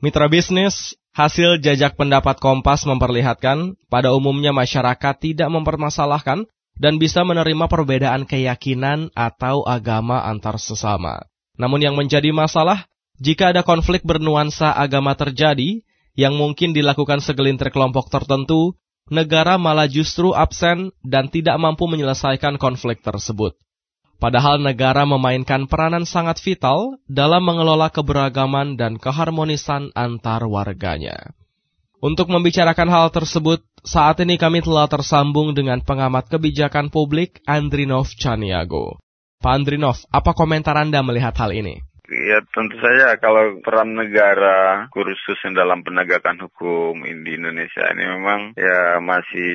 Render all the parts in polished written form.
Mitra bisnis, hasil jajak pendapat Kompas memperlihatkan pada umumnya masyarakat tidak mempermasalahkan dan bisa menerima perbedaan keyakinan atau agama antar sesama. Namun yang menjadi masalah, jika ada konflik bernuansa agama terjadi, yang mungkin dilakukan segelintir kelompok tertentu, negara malah justru absen dan tidak mampu menyelesaikan konflik tersebut. Padahal negara memainkan peranan sangat vital dalam mengelola keberagaman dan keharmonisan antar warganya. Untuk membicarakan hal tersebut, saat ini kami telah tersambung dengan pengamat kebijakan publik Andrinov Chaniago. Pak Andrinov, apa komentar Anda melihat hal ini? Ya tentu saja kalau peran negara khususnya dalam penegakan hukum di Indonesia ini memang ya masih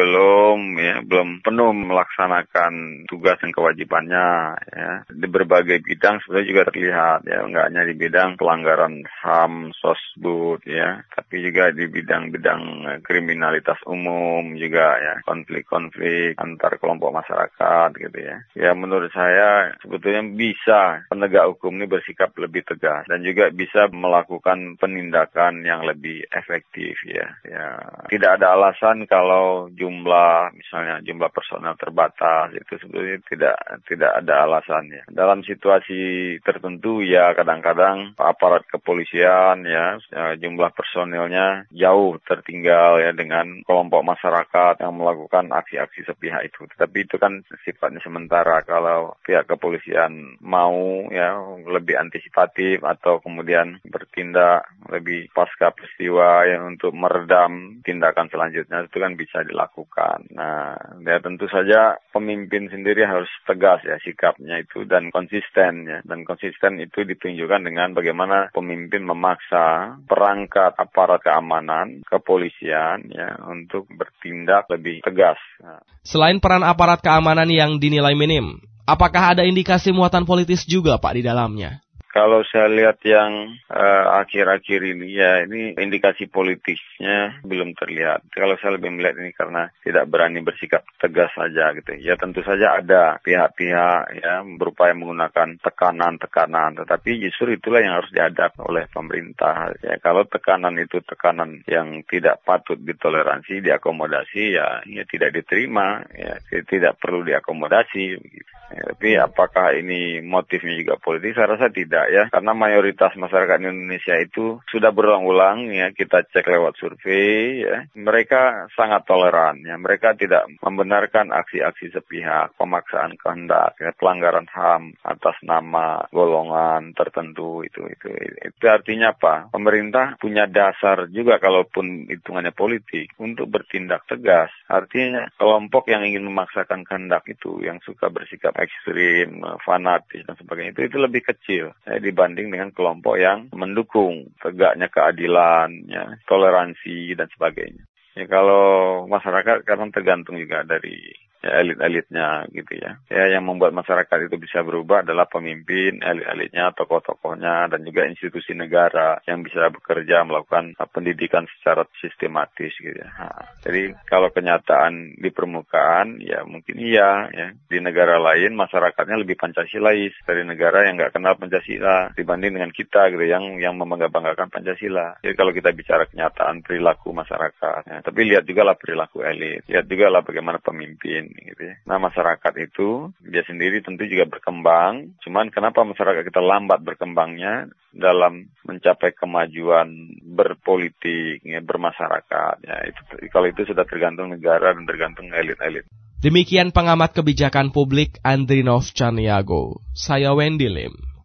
belum penuh melaksanakan tugas dan kewajibannya ya. Di berbagai bidang sebenarnya juga terlihat ya, enggak hanya di bidang pelanggaran HAM, SOSBUD ya, tapi juga di bidang-bidang kriminalitas umum juga ya, konflik-konflik antar kelompok masyarakat gitu ya. Ya menurut saya sebetulnya bisa penegak hukum ini bersikap lebih tegas dan juga bisa melakukan penindakan yang lebih efektif ya. Tidak ada alasan kalau misalnya jumlah personel terbatas itu sebetulnya tidak ada alasannya. Dalam situasi tertentu ya kadang-kadang aparat kepolisian ya jumlah personelnya jauh tertinggal ya dengan kelompok masyarakat yang melakukan aksi-aksi sepihak itu. Tetapi itu kan sifatnya sementara. Kalau pihak kepolisian mau ya lebih antisipatif atau kemudian bertindak lebih pasca peristiwa yang untuk meredam tindakan selanjutnya itu kan bisa dilakukan. Nah, ya tentu saja pemimpin sendiri harus tegas ya sikapnya itu dan konsisten ya. Dan konsisten itu ditunjukkan dengan bagaimana pemimpin memaksa perangkat aparat keamanan, kepolisian ya untuk bertindak lebih tegas. Nah. Selain peran aparat keamanan yang dinilai minim, apakah ada indikasi muatan politis juga Pak di dalamnya? Kalau saya lihat yang akhir-akhir ini ya ini indikasi politisnya belum terlihat. Kalau saya lebih melihat ini karena tidak berani bersikap tegas saja gitu. Ya tentu saja ada pihak-pihak ya berupaya menggunakan tekanan, tetapi justru itulah yang harus dihadapi oleh pemerintah. Ya kalau tekanan itu tekanan yang tidak patut ditoleransi, diakomodasi ya tidak diterima, ya tidak perlu diakomodasi begitu. Ya, tapi apakah ini motifnya juga politik? Saya rasa tidak ya, karena mayoritas masyarakat Indonesia itu sudah berulang-ulang ya kita cek lewat survei ya, mereka sangat toleran ya, mereka tidak membenarkan aksi-aksi sepihak, pemaksaan kehendak, ya, pelanggaran HAM atas nama golongan tertentu itu artinya apa? Pemerintah punya dasar juga kalaupun hitungannya politik untuk bertindak tegas. Artinya kelompok yang ingin memaksakan kehendak itu, yang suka bersikap ekstrim, fanatis dan sebagainya itu lebih kecil dibanding dengan kelompok yang mendukung tegaknya keadilan, ya, toleransi dan sebagainya. Ya kalau masyarakat kadang tergantung juga dari elit-elitnya gitu ya. Ya yang membuat masyarakat itu bisa berubah adalah pemimpin, elit-elitnya, tokoh-tokohnya dan juga institusi negara yang bisa bekerja melakukan pendidikan secara sistematis gitu ya. Jadi kalau kenyataan di permukaan ya mungkin iya ya. Di negara lain masyarakatnya lebih Pancasilais dari negara yang nggak kenal Pancasila dibanding dengan kita gitu yang membangga-banggakan Pancasila. Jadi kalau kita bicara kenyataan perilaku masyarakat ya. Tapi lihat juga lah perilaku elit, lihat juga lah bagaimana pemimpin gitu ya. Nah masyarakat itu dia sendiri tentu juga berkembang, cuman kenapa masyarakat kita lambat berkembangnya dalam mencapai kemajuan berpolitik, ya, bermasyarakat ya, itu kalau itu sudah tergantung negara dan tergantung elit-elit. Demikian pengamat kebijakan publik Andrinov Chaniago. Saya Wendy Lim.